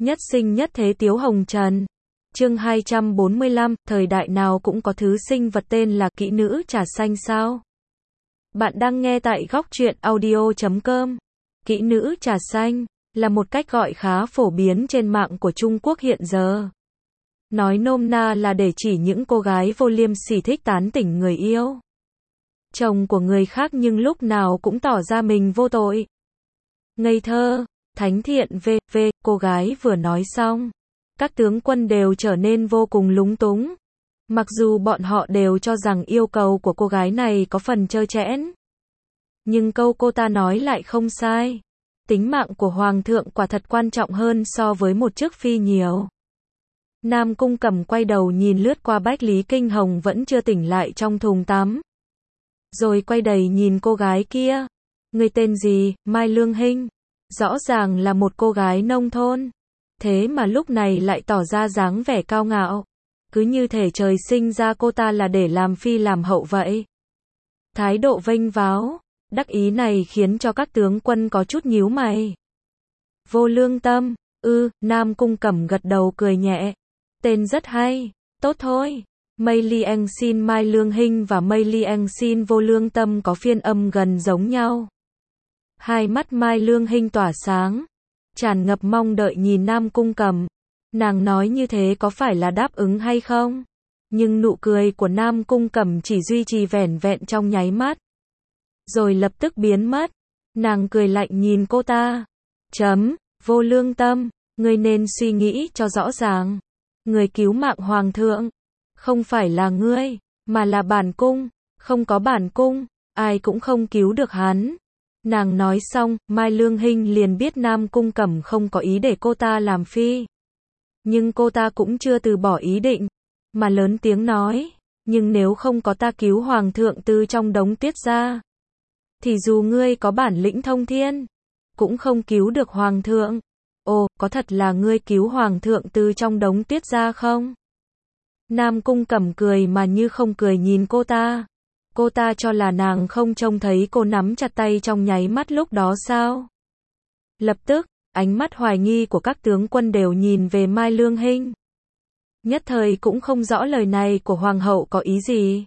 Nhất sinh nhất thế Tiếu Hồng Trần. Chương 245, thời đại nào cũng có thứ sinh vật tên là kỹ nữ trà xanh sao? Bạn đang nghe tại góc truyện audio.com. Kỹ nữ trà xanh là một cách gọi khá phổ biến trên mạng của Trung Quốc hiện giờ. Nói nôm na là để chỉ những cô gái vô liêm sỉ thích tán tỉnh người yêu, chồng của người khác nhưng lúc nào cũng tỏ ra mình vô tội, ngây thơ, thánh thiện v.v. Cô gái vừa nói xong, các tướng quân đều trở nên vô cùng lúng túng. Mặc dù bọn họ đều cho rằng yêu cầu của cô gái này có phần trơ trẽn, nhưng câu cô ta nói lại không sai. Tính mạng của hoàng thượng quả thật quan trọng hơn so với một chiếc phi nhiều. Nam Cung Cẩm quay đầu nhìn lướt qua Bách Lý Kinh Hồng vẫn chưa tỉnh lại trong thùng tắm, rồi quay đầy nhìn cô gái kia. Người tên gì? Mai Lương Hinh. Rõ ràng là một cô gái nông thôn, thế mà lúc này lại tỏ ra dáng vẻ cao ngạo, cứ như thể trời sinh ra cô ta là để làm phi làm hậu vậy. Thái độ vênh váo, đắc ý này khiến cho các tướng quân có chút nhíu mày. Vô lương tâm, Nam Cung Cẩm gật đầu cười nhẹ. Tên rất hay, tốt thôi. Mây Lieng xin Mai Lương Hinh và Mây Lieng xin Vô Lương Tâm có phiên âm gần giống nhau. Hai mắt Mai Lương Hinh tỏa sáng, tràn ngập mong đợi nhìn Nam Cung Cẩm. Nàng nói như thế có phải là đáp ứng hay không? Nhưng nụ cười của Nam Cung Cẩm chỉ duy trì vẻn vẹn trong nháy mắt, rồi lập tức biến mất. Nàng cười lạnh nhìn cô ta. Vô lương tâm, ngươi nên suy nghĩ cho rõ ràng. Người cứu mạng hoàng thượng không phải là ngươi, mà là bản cung. Không có bản cung, ai cũng không cứu được hắn. Nàng nói xong, Mai Lương Hinh liền biết Nam Cung Cẩm không có ý để cô ta làm phi. Nhưng cô ta cũng chưa từ bỏ ý định, mà lớn tiếng nói, nhưng nếu không có ta cứu hoàng thượng từ trong đống tuyết ra, thì dù ngươi có bản lĩnh thông thiên, cũng không cứu được hoàng thượng. Ồ, có thật là ngươi cứu hoàng thượng từ trong đống tuyết ra không? Nam Cung Cẩm cười mà như không cười nhìn cô ta. Cô ta cho là nàng không trông thấy cô nắm chặt tay trong nháy mắt lúc đó sao? Lập tức, ánh mắt hoài nghi của các tướng quân đều nhìn về Mai Lương Hinh. Nhất thời cũng không rõ lời này của hoàng hậu có ý gì.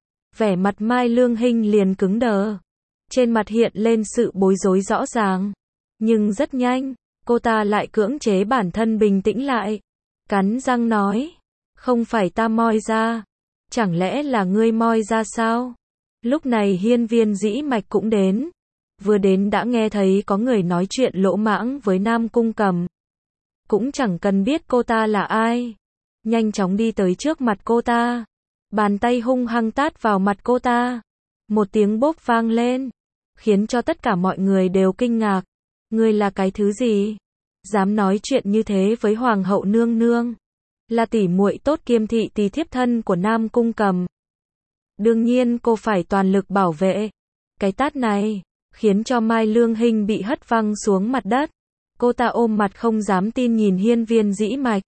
Vẻ mặt Mai Lương Hinh liền cứng đờ, trên mặt hiện lên sự bối rối rõ ràng. Nhưng rất nhanh, cô ta lại cưỡng chế bản thân bình tĩnh lại, cắn răng nói, không phải ta moi ra, chẳng lẽ là ngươi moi ra sao? Lúc này Hiên Viên Dĩ Mạch cũng đến, vừa đến đã nghe thấy có người nói chuyện lỗ mãng với Nam Cung Cẩm, cũng chẳng cần biết cô ta là ai, nhanh chóng đi tới trước mặt cô ta, bàn tay hung hăng tát vào mặt cô ta. Một tiếng bốp vang lên, khiến cho tất cả mọi người đều kinh ngạc. Ngươi là cái thứ gì? Dám nói chuyện như thế với hoàng hậu nương nương? Là tỷ muội tốt kiêm thị tỳ thiếp thân của Nam Cung Cẩm, đương nhiên cô phải toàn lực bảo vệ. Cái tát này khiến cho Mai Lương Hinh bị hất văng xuống mặt đất. Cô ta ôm mặt không dám tin nhìn Hiên Viên Dĩ Mạch.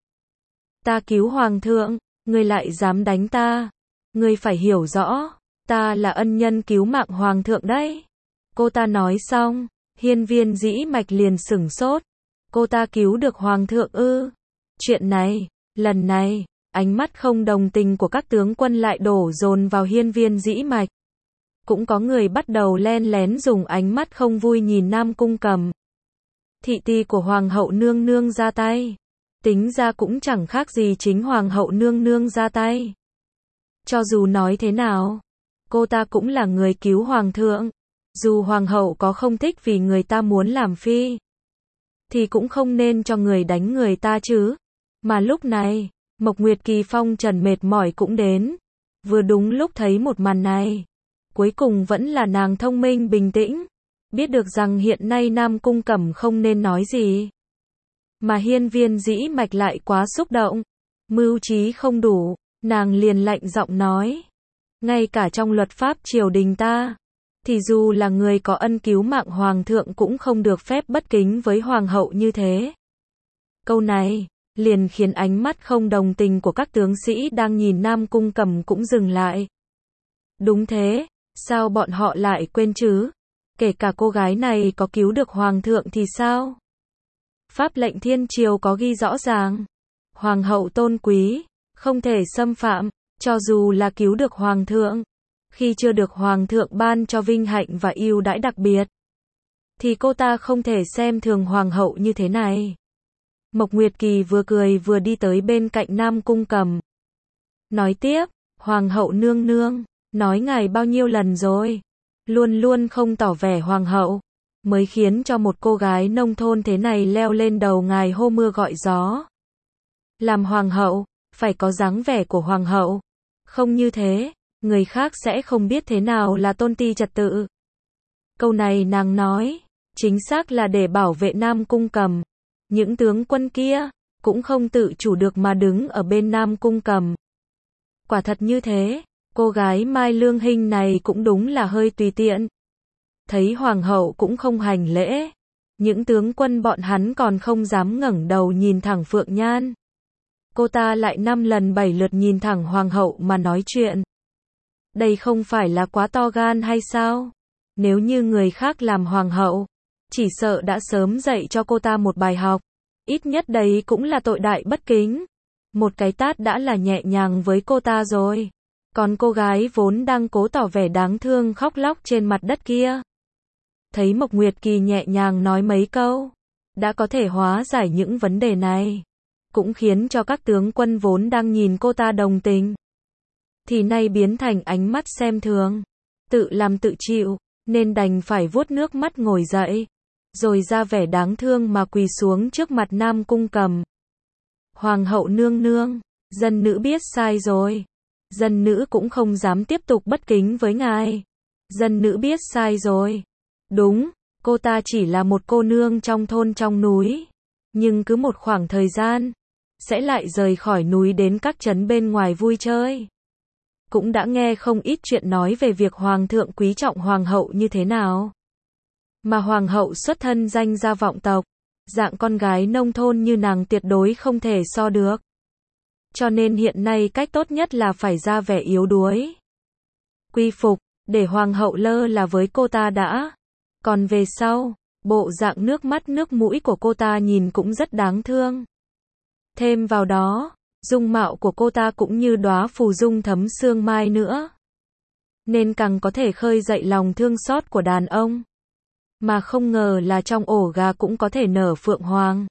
Ta cứu hoàng thượng, ngươi lại dám đánh ta? Ngươi phải hiểu rõ, ta là ân nhân cứu mạng hoàng thượng đấy. Cô ta nói xong, Hiên Viên Dĩ Mạch liền sửng sốt. Cô ta cứu được hoàng thượng ư? Chuyện này, lần này, ánh mắt không đồng tình của các tướng quân lại đổ dồn vào Hiên Viên Dĩ Mạch. Cũng có người bắt đầu len lén dùng ánh mắt không vui nhìn Nam Cung Cẩm. Thị tỳ của hoàng hậu nương nương ra tay, tính ra cũng chẳng khác gì chính hoàng hậu nương nương ra tay. Cho dù nói thế nào, cô ta cũng là người cứu hoàng thượng. Dù hoàng hậu có không thích vì người ta muốn làm phi, thì cũng không nên cho người đánh người ta chứ. Mà lúc này, Mộc Nguyệt Kỳ phong trần mệt mỏi cũng đến. Vừa đúng lúc thấy một màn này, cuối cùng vẫn là nàng thông minh bình tĩnh, biết được rằng hiện nay Nam Cung Cẩm không nên nói gì. Mà Hiên Viên Dĩ Mạch lại quá xúc động, mưu trí không đủ, nàng liền lạnh giọng nói. Ngay cả trong luật pháp triều đình ta, thì dù là người có ân cứu mạng hoàng thượng cũng không được phép bất kính với hoàng hậu như thế. Câu này liền khiến ánh mắt không đồng tình của các tướng sĩ đang nhìn Nam Cung Cẩm cũng dừng lại. Đúng thế, sao bọn họ lại quên chứ? Kể cả cô gái này có cứu được hoàng thượng thì sao? Pháp lệnh thiên triều có ghi rõ ràng. Hoàng hậu tôn quý, không thể xâm phạm, cho dù là cứu được hoàng thượng. Khi chưa được hoàng thượng ban cho vinh hạnh và ưu đãi đặc biệt, thì cô ta không thể xem thường hoàng hậu như thế này. Mộc Nguyệt Kỳ vừa cười vừa đi tới bên cạnh Nam Cung Cầm. Nói tiếp, hoàng hậu nương nương, nói ngài bao nhiêu lần rồi, luôn luôn không tỏ vẻ hoàng hậu, mới khiến cho một cô gái nông thôn thế này leo lên đầu ngài hô mưa gọi gió. Làm hoàng hậu, phải có dáng vẻ của hoàng hậu, không như thế, người khác sẽ không biết thế nào là tôn ti trật tự. Câu này nàng nói, chính xác là để bảo vệ Nam Cung Cầm. Những tướng quân kia, cũng không tự chủ được mà đứng ở bên Nam Cung Cầm. Quả thật như thế, cô gái Mai Lương Hinh này cũng đúng là hơi tùy tiện. Thấy hoàng hậu cũng không hành lễ, những tướng quân bọn hắn còn không dám ngẩng đầu nhìn thẳng Phượng Nhan. Cô ta lại 5 lần 7 lượt nhìn thẳng hoàng hậu mà nói chuyện. Đây không phải là quá to gan hay sao? Nếu như người khác làm hoàng hậu, chỉ sợ đã sớm dạy cho cô ta một bài học. Ít nhất đấy cũng là tội đại bất kính. Một cái tát đã là nhẹ nhàng với cô ta rồi. Còn cô gái vốn đang cố tỏ vẻ đáng thương khóc lóc trên mặt đất kia, thấy Mộc Nguyệt Kỳ nhẹ nhàng nói mấy câu, đã có thể hóa giải những vấn đề này, cũng khiến cho các tướng quân vốn đang nhìn cô ta đồng tình, thì nay biến thành ánh mắt xem thường, tự làm tự chịu, nên đành phải vuốt nước mắt ngồi dậy, rồi ra vẻ đáng thương mà quỳ xuống trước mặt Nam Cung Cầm. Hoàng hậu nương nương, dân nữ biết sai rồi. Dân nữ cũng không dám tiếp tục bất kính với ngài. Dân nữ biết sai rồi. Đúng, cô ta chỉ là một cô nương trong thôn trong núi. Nhưng cứ một khoảng thời gian, sẽ lại rời khỏi núi đến các trấn bên ngoài vui chơi. Cũng đã nghe không ít chuyện nói về việc hoàng thượng quý trọng hoàng hậu như thế nào. Mà hoàng hậu xuất thân danh gia vọng tộc, dạng con gái nông thôn như nàng tuyệt đối không thể so được. Cho nên hiện nay cách tốt nhất là phải ra vẻ yếu đuối, quy phục, để hoàng hậu lơ là với cô ta đã. Còn về sau, bộ dạng nước mắt nước mũi của cô ta nhìn cũng rất đáng thương. Thêm vào đó, dung mạo của cô ta cũng như đóa phù dung thấm sương mai nữa, nên càng có thể khơi dậy lòng thương xót của đàn ông. Mà không ngờ là trong ổ gà cũng có thể nở phượng hoàng.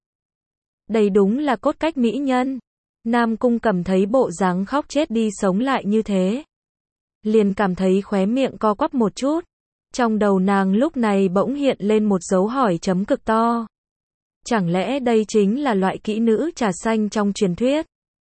Đây đúng là cốt cách mỹ nhân. Nam Cung Cầm thấy bộ dáng khóc chết đi sống lại như thế, liền cảm thấy khóe miệng co quắp một chút. Trong đầu nàng lúc này bỗng hiện lên một dấu hỏi chấm cực to. Chẳng lẽ đây chính là loại kỹ nữ trà xanh trong truyền thuyết?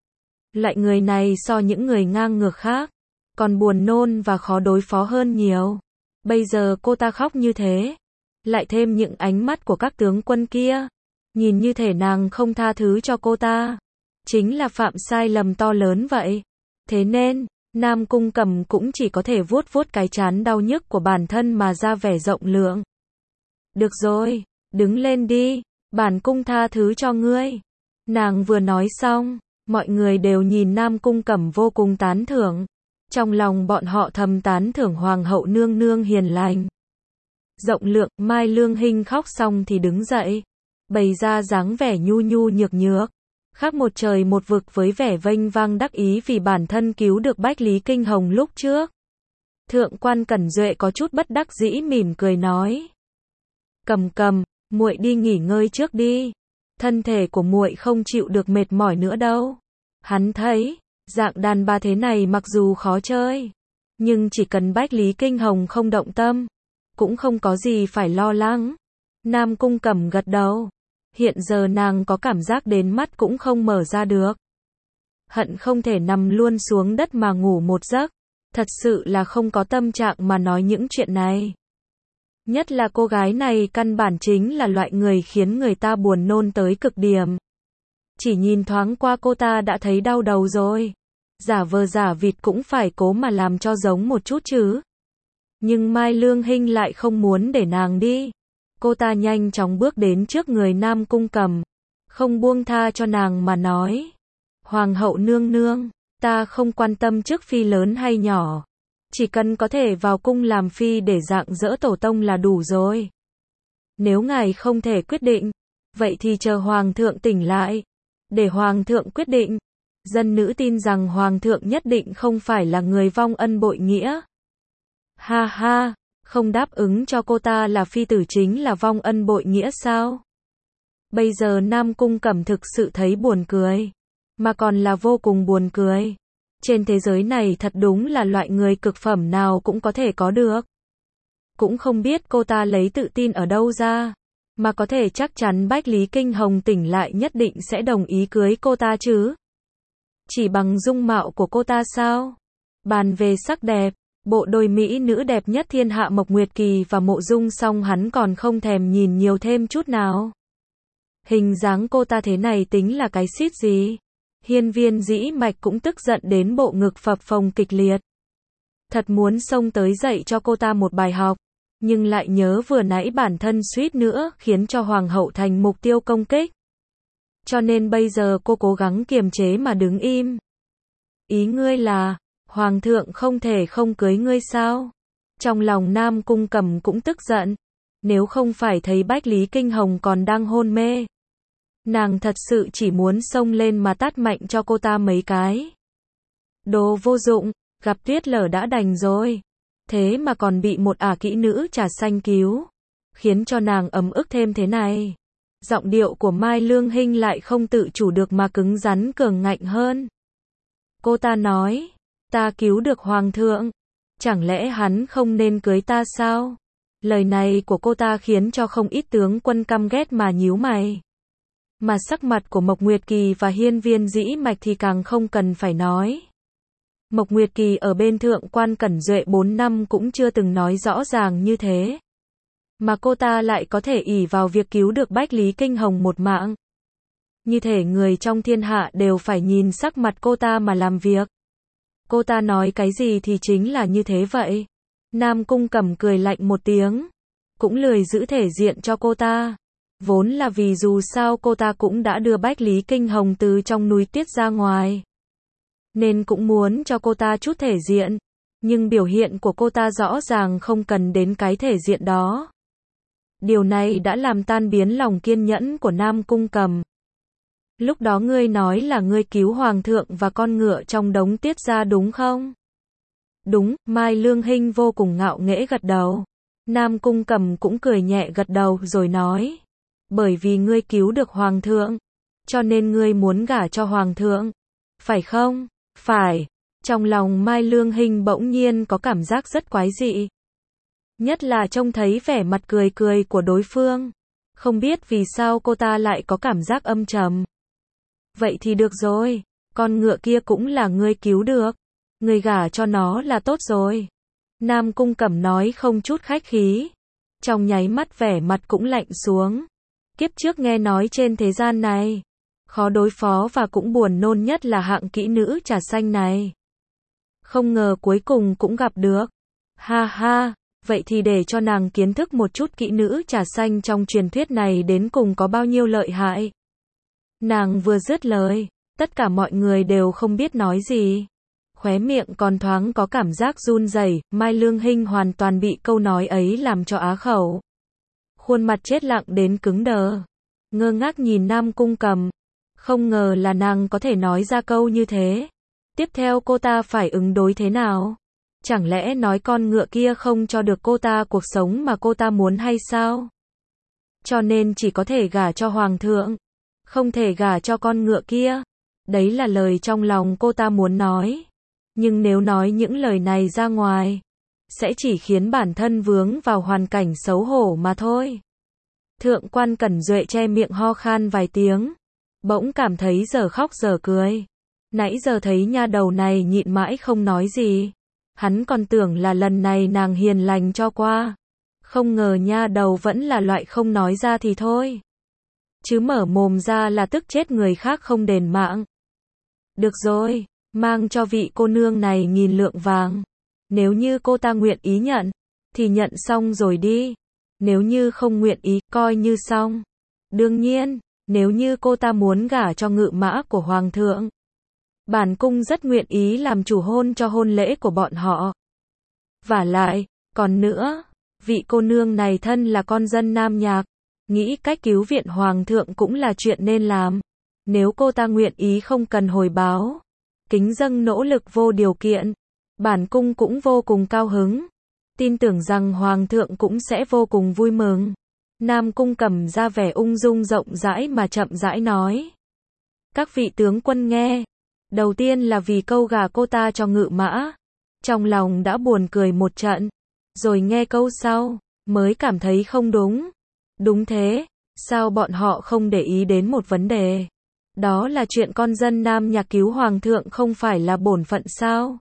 Loại người này so những người ngang ngược khác, còn buồn nôn và khó đối phó hơn nhiều. Bây giờ cô ta khóc như thế, lại thêm những ánh mắt của các tướng quân kia, nhìn như thể nàng không tha thứ cho cô ta, chính là phạm sai lầm to lớn vậy. Thế nên, Nam Cung Cầm cũng chỉ có thể vuốt vuốt cái trán đau nhức của bản thân mà ra vẻ rộng lượng. Được rồi, đứng lên đi, bản cung tha thứ cho ngươi. Nàng vừa nói xong, mọi người đều nhìn Nam Cung Cầm vô cùng tán thưởng. Trong lòng bọn họ thầm tán thưởng hoàng hậu nương nương hiền lành, rộng lượng. Mai Lương Hinh khóc xong thì đứng dậy, bày ra dáng vẻ nhu nhu nhược nhược, khác một trời một vực với vẻ vênh vang đắc ý vì bản thân cứu được Bách Lý Kinh Hồng lúc trước. Thượng quan Cẩn Duệ có chút bất đắc dĩ mỉm cười nói: Cầm Cầm, muội đi nghỉ ngơi trước đi, thân thể của muội không chịu được mệt mỏi nữa đâu. Hắn thấy, dạng đàn bà thế này mặc dù khó chơi, nhưng chỉ cần Bách Lý Kinh Hồng không động tâm, cũng không có gì phải lo lắng. Nam Cung Cầm gật đầu. Hiện giờ nàng có cảm giác đến mắt cũng không mở ra được. Hận không thể nằm luôn xuống đất mà ngủ một giấc. Thật sự là không có tâm trạng mà nói những chuyện này. Nhất là cô gái này căn bản chính là loại người khiến người ta buồn nôn tới cực điểm. Chỉ nhìn thoáng qua cô ta đã thấy đau đầu rồi. Giả vờ giả vịt cũng phải cố mà làm cho giống một chút chứ. Nhưng Mai Lương Hinh lại không muốn để nàng đi. Cô ta nhanh chóng bước đến trước người Nam Cung Cầm, không buông tha cho nàng mà nói: Hoàng hậu nương nương, ta không quan tâm chức phi lớn hay nhỏ, chỉ cần có thể vào cung làm phi để rạng rỡ tổ tông là đủ rồi. Nếu ngài không thể quyết định, Vậy thì chờ hoàng thượng tỉnh lại, để hoàng thượng quyết định. Dân nữ tin rằng hoàng thượng nhất định không phải là người vong ân bội nghĩa. Ha ha, không đáp ứng cho cô ta là phi tử chính là vong ân bội nghĩa sao? Bây giờ Nam Cung Cẩm thực sự thấy buồn cười, mà còn là vô cùng buồn cười. Trên thế giới này thật đúng là loại người cực phẩm nào cũng có thể có được. Cũng không biết cô ta lấy tự tin ở đâu ra, mà có thể chắc chắn Bách Lý Kinh Hồng tỉnh lại nhất định sẽ đồng ý cưới cô ta chứ. Chỉ bằng dung mạo của cô ta sao? Bàn về sắc đẹp, bộ đôi mỹ nữ đẹp nhất thiên hạ Mộc Nguyệt Kỳ và Mộ Dung Song hắn còn không thèm nhìn nhiều thêm chút nào. Hình dáng cô ta thế này tính là cái xít gì? Hiên Viên Dĩ Mạch cũng tức giận đến bộ ngực phập phồng kịch liệt. Thật muốn xông tới dạy cho cô ta một bài học, nhưng lại nhớ vừa nãy bản thân suýt nữa khiến cho hoàng hậu thành mục tiêu công kích. Cho nên bây giờ cô cố gắng kiềm chế mà đứng im. Ý ngươi là, hoàng thượng không thể không cưới ngươi sao? Trong lòng Nam Cung Cẩm cũng tức giận. Nếu không phải thấy Bách Lý Kinh Hồng còn đang hôn mê, nàng thật sự chỉ muốn xông lên mà tát mạnh cho cô ta mấy cái. Đồ vô dụng, gặp tuyết lở đã đành rồi. Thế mà còn bị một ả kỹ nữ trà xanh cứu, khiến cho nàng ấm ức thêm thế này. Giọng điệu của Mai Lương Hinh lại không tự chủ được mà cứng rắn cường ngạnh hơn. Cô ta nói, ta cứu được hoàng thượng, chẳng lẽ hắn không nên cưới ta sao? Lời này của cô ta khiến cho không ít tướng quân căm ghét mà nhíu mày. Mà sắc mặt của Mộc Nguyệt Kỳ và Hiên Viên Dĩ Mạch thì càng không cần phải nói. Mộc Nguyệt Kỳ ở bên thượng quan Cẩn Duệ 4 năm cũng chưa từng nói rõ ràng như thế. Mà cô ta lại có thể ỷ vào việc cứu được Bách Lý Kinh Hồng một mạng. Như thể người trong thiên hạ đều phải nhìn sắc mặt cô ta mà làm việc. Cô ta nói cái gì thì chính là như thế vậy. Nam Cung Cẩm cười lạnh một tiếng, cũng lười giữ thể diện cho cô ta. Vốn là vì dù sao cô ta cũng đã đưa Bách Lý Kinh Hồng từ trong núi tuyết ra ngoài, nên cũng muốn cho cô ta chút thể diện. Nhưng biểu hiện của cô ta rõ ràng không cần đến cái thể diện đó. Điều này đã làm tan biến lòng kiên nhẫn của Nam Cung Cẩm. Lúc đó ngươi nói là ngươi cứu hoàng thượng và con ngựa trong đống tiết ra đúng không? Đúng, Mai Lương Hinh vô cùng ngạo nghễ gật đầu. Nam Cung Cẩm cũng cười nhẹ gật đầu rồi nói. Bởi vì ngươi cứu được hoàng thượng, cho nên ngươi muốn gả cho hoàng thượng, phải không? Phải. Trong lòng Mai Lương Hinh bỗng nhiên có cảm giác rất quái dị. Nhất là trông thấy vẻ mặt cười cười của đối phương. Không biết vì sao cô ta lại có cảm giác âm trầm. Vậy thì được rồi, con ngựa kia cũng là ngươi cứu được. Ngươi gả cho nó là tốt rồi. Nam Cung Cẩm nói không chút khách khí. Trong nháy mắt vẻ mặt cũng lạnh xuống. Kiếp trước nghe nói trên thế gian này, khó đối phó và cũng buồn nôn nhất là hạng kỹ nữ trà xanh này. Không ngờ cuối cùng cũng gặp được. Ha ha, vậy thì để cho nàng kiến thức một chút kỹ nữ trà xanh trong truyền thuyết này đến cùng có bao nhiêu lợi hại. Nàng vừa dứt lời, tất cả mọi người đều không biết nói gì. Khóe miệng còn thoáng có cảm giác run rẩy. Mai Lương Hinh hoàn toàn bị câu nói ấy làm cho á khẩu. Khuôn mặt chết lặng đến cứng đờ. Ngơ ngác nhìn Nam Cung Cẩm. Không ngờ là nàng có thể nói ra câu như thế. Tiếp theo cô ta phải ứng đối thế nào? Chẳng lẽ nói con ngựa kia không cho được cô ta cuộc sống mà cô ta muốn hay sao? Cho nên chỉ có thể gả cho hoàng thượng, không thể gả cho con ngựa kia. Đấy là lời trong lòng cô ta muốn nói. Nhưng nếu nói những lời này ra ngoài, sẽ chỉ khiến bản thân vướng vào hoàn cảnh xấu hổ mà thôi. Thượng quan Cẩn Duệ che miệng ho khan vài tiếng, bỗng cảm thấy giờ khóc giờ cười. Nãy giờ thấy nha đầu này nhịn mãi không nói gì, hắn còn tưởng là lần này nàng hiền lành cho qua. Không ngờ nha đầu vẫn là loại không nói ra thì thôi, chứ mở mồm ra là tức chết người khác không đền mạng. Được rồi, mang cho vị cô nương này 1000 lượng vàng. Nếu như cô ta nguyện ý nhận, thì nhận xong rồi đi. Nếu như không nguyện ý, coi như xong. Đương nhiên, nếu như cô ta muốn gả cho ngự mã của hoàng thượng, bản cung rất nguyện ý làm chủ hôn cho hôn lễ của bọn họ. Vả lại, còn nữa, vị cô nương này thân là con dân Nam Nhạc, nghĩ cách cứu viện hoàng thượng cũng là chuyện nên làm. Nếu cô ta nguyện ý không cần hồi báo, kính dâng nỗ lực vô điều kiện, bản cung cũng vô cùng cao hứng. Tin tưởng rằng hoàng thượng cũng sẽ vô cùng vui mừng. Nam Cung Cẩm ra vẻ ung dung rộng rãi mà chậm rãi nói. Các vị tướng quân nghe. Đầu tiên là vì câu gả cô ta cho Ngự Mã. Trong lòng đã buồn cười một trận. Rồi nghe câu sau, mới cảm thấy không đúng. Đúng thế, sao bọn họ không để ý đến một vấn đề? Đó là chuyện con dân Nam Nhạc cứu hoàng thượng không phải là bổn phận sao?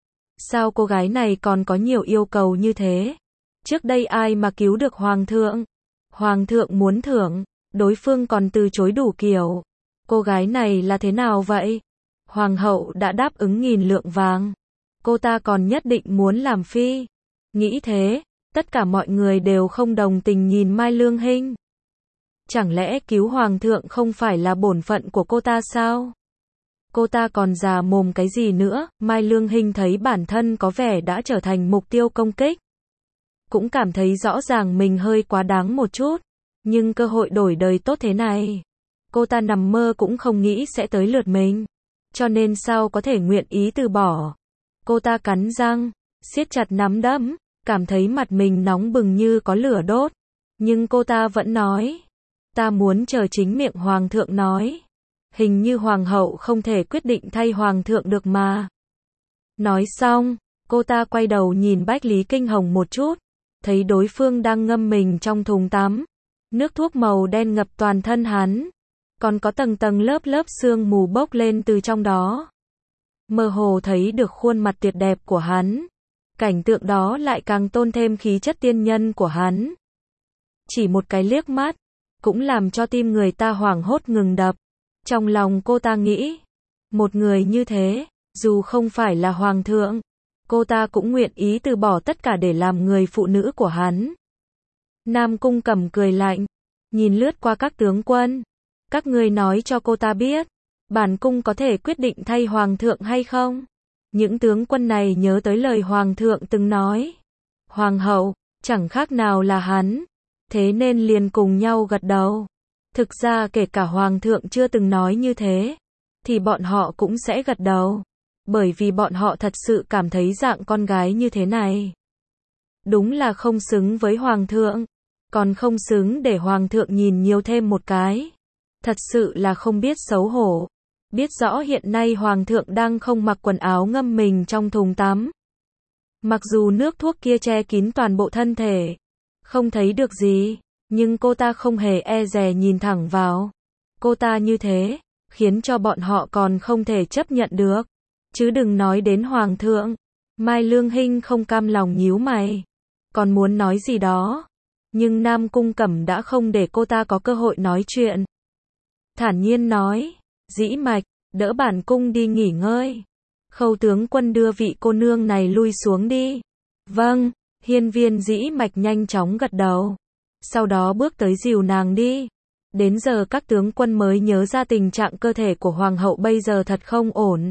Sao cô gái này còn có nhiều yêu cầu như thế? Trước đây ai mà cứu được hoàng thượng? Hoàng thượng muốn thưởng, đối phương còn từ chối đủ kiểu. Cô gái này là thế nào vậy? Hoàng hậu đã đáp ứng 1000 lượng vàng. Cô ta còn nhất định muốn làm phi. Nghĩ thế, tất cả mọi người đều không đồng tình nhìn Mai Lương Hinh. Chẳng lẽ cứu hoàng thượng không phải là bổn phận của cô ta sao? Cô ta còn già mồm cái gì nữa? Mai Lương Hinh thấy bản thân có vẻ đã trở thành mục tiêu công kích. Cũng cảm thấy rõ ràng mình hơi quá đáng một chút. Nhưng cơ hội đổi đời tốt thế này, cô ta nằm mơ cũng không nghĩ sẽ tới lượt mình. Cho nên sao có thể nguyện ý từ bỏ? Cô ta cắn răng, siết chặt nắm đấm, cảm thấy mặt mình nóng bừng như có lửa đốt. Nhưng cô ta vẫn nói. Ta muốn chờ chính miệng hoàng thượng nói. Hình như hoàng hậu không thể quyết định thay hoàng thượng được mà. Nói xong, cô ta quay đầu nhìn Bách Lý Kinh Hồng một chút. Thấy đối phương đang ngâm mình trong thùng tắm. Nước thuốc màu đen ngập toàn thân hắn. Còn có tầng tầng lớp lớp sương mù bốc lên từ trong đó. Mơ hồ thấy được khuôn mặt tuyệt đẹp của hắn. Cảnh tượng đó lại càng tôn thêm khí chất tiên nhân của hắn. Chỉ một cái liếc mắt, cũng làm cho tim người ta hoảng hốt ngừng đập. Trong lòng cô ta nghĩ, một người như thế, dù không phải là hoàng thượng, cô ta cũng nguyện ý từ bỏ tất cả để làm người phụ nữ của hắn. Nam Cung Cẩm cười lạnh, nhìn lướt qua các tướng quân. Các ngươi nói cho cô ta biết, bản cung có thể quyết định thay hoàng thượng hay không? Những tướng quân này nhớ tới lời hoàng thượng từng nói. Hoàng hậu, chẳng khác nào là hắn. Thế nên liền cùng nhau gật đầu. Thực ra kể cả hoàng thượng chưa từng nói như thế, thì bọn họ cũng sẽ gật đầu. Bởi vì bọn họ thật sự cảm thấy dạng con gái như thế này đúng là không xứng với hoàng thượng. Còn không xứng để hoàng thượng nhìn nhiều thêm một cái. Thật sự là không biết xấu hổ. Biết rõ hiện nay hoàng thượng đang không mặc quần áo ngâm mình trong thùng tắm. Mặc dù nước thuốc kia che kín toàn bộ thân thể, không thấy được gì, nhưng cô ta không hề e dè nhìn thẳng vào. Cô ta như thế, khiến cho bọn họ còn không thể chấp nhận được. Chứ đừng nói đến hoàng thượng. Mai Lương Hinh không cam lòng nhíu mày. Còn muốn nói gì đó. Nhưng Nam Cung Cẩm đã không để cô ta có cơ hội nói chuyện. Thản nhiên nói, Dĩ Mạch, đỡ bản cung đi nghỉ ngơi. Khâu tướng quân đưa vị cô nương này lui xuống đi. Vâng, Hiên Viên Dĩ Mạch nhanh chóng gật đầu. Sau đó bước tới dìu nàng đi. Đến giờ các tướng quân mới nhớ ra tình trạng cơ thể của hoàng hậu bây giờ thật không ổn.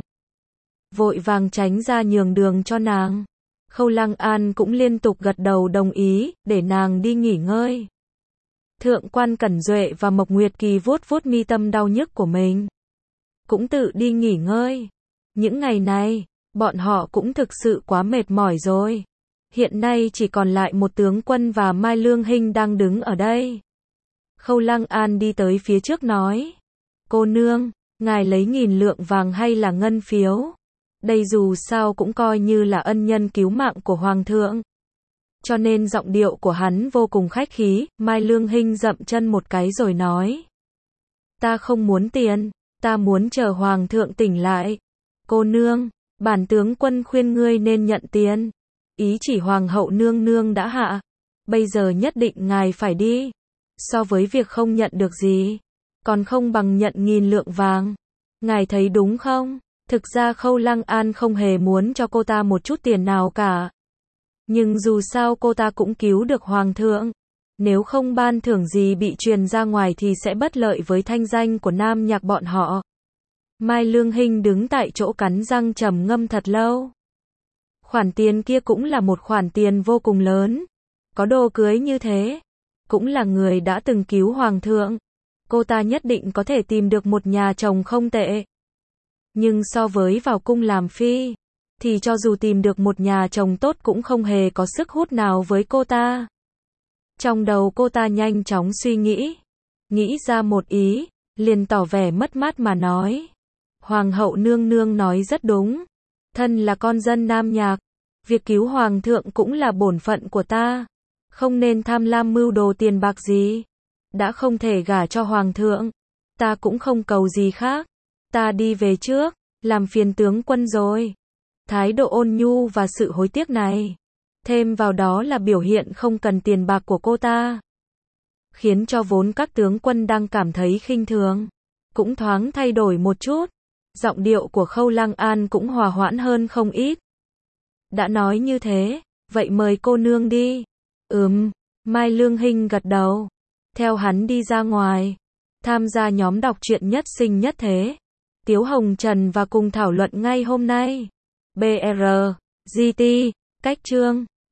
Vội vàng tránh ra nhường đường cho nàng. Khâu Lăng An cũng liên tục gật đầu đồng ý, để nàng đi nghỉ ngơi. Thượng quan Cẩn Duệ và Mộc Nguyệt Kỳ vuốt vuốt mi tâm đau nhức của mình. Cũng tự đi nghỉ ngơi. Những ngày này, bọn họ cũng thực sự quá mệt mỏi rồi. Hiện nay chỉ còn lại một tướng quân và Mai Lương Hinh đang đứng ở đây. Khâu Lăng An đi tới phía trước nói. Cô nương, ngài lấy 1000 lượng vàng hay là ngân phiếu? Đây dù sao cũng coi như là ân nhân cứu mạng của hoàng thượng. Cho nên giọng điệu của hắn vô cùng khách khí. Mai Lương Hinh dậm chân một cái rồi nói. Ta không muốn tiền, ta muốn chờ hoàng thượng tỉnh lại. Cô nương, bản tướng quân khuyên ngươi nên nhận tiền. Ý chỉ hoàng hậu nương nương đã hạ. Bây giờ nhất định ngài phải đi. So với việc không nhận được gì, còn không bằng nhận 1000 lượng vàng. Ngài thấy đúng không? Thực ra Khâu Lăng An không hề muốn cho cô ta một chút tiền nào cả. Nhưng dù sao cô ta cũng cứu được hoàng thượng. Nếu không ban thưởng gì bị truyền ra ngoài thì sẽ bất lợi với thanh danh của Nam Nhạc bọn họ. Mai Lương Hinh đứng tại chỗ cắn răng trầm ngâm thật lâu. Khoản tiền kia cũng là một khoản tiền vô cùng lớn. Có đồ cưới như thế, cũng là người đã từng cứu hoàng thượng. Cô ta nhất định có thể tìm được một nhà chồng không tệ. Nhưng so với vào cung làm phi, thì cho dù tìm được một nhà chồng tốt cũng không hề có sức hút nào với cô ta. Trong đầu cô ta nhanh chóng suy nghĩ ra một ý, liền tỏ vẻ mất mát mà nói. Hoàng hậu nương nương nói rất đúng. Thân là con dân Nam Nhạc, việc cứu hoàng thượng cũng là bổn phận của ta. Không nên tham lam mưu đồ tiền bạc gì. Đã không thể gả cho hoàng thượng, ta cũng không cầu gì khác. Ta đi về trước, làm phiền tướng quân rồi. Thái độ ôn nhu và sự hối tiếc này, thêm vào đó là biểu hiện không cần tiền bạc của cô ta, khiến cho vốn các tướng quân đang cảm thấy khinh thường, cũng thoáng thay đổi một chút. Giọng điệu của Khâu Lăng An cũng hòa hoãn hơn không ít. Đã nói như thế, vậy mời cô nương đi. Mai Lương Hinh gật đầu, theo hắn đi ra ngoài, tham gia nhóm đọc truyện Nhất Sinh Nhất Thế. Tiếu Hồng Trần và cùng thảo luận ngay hôm nay. BR, GT, cách chương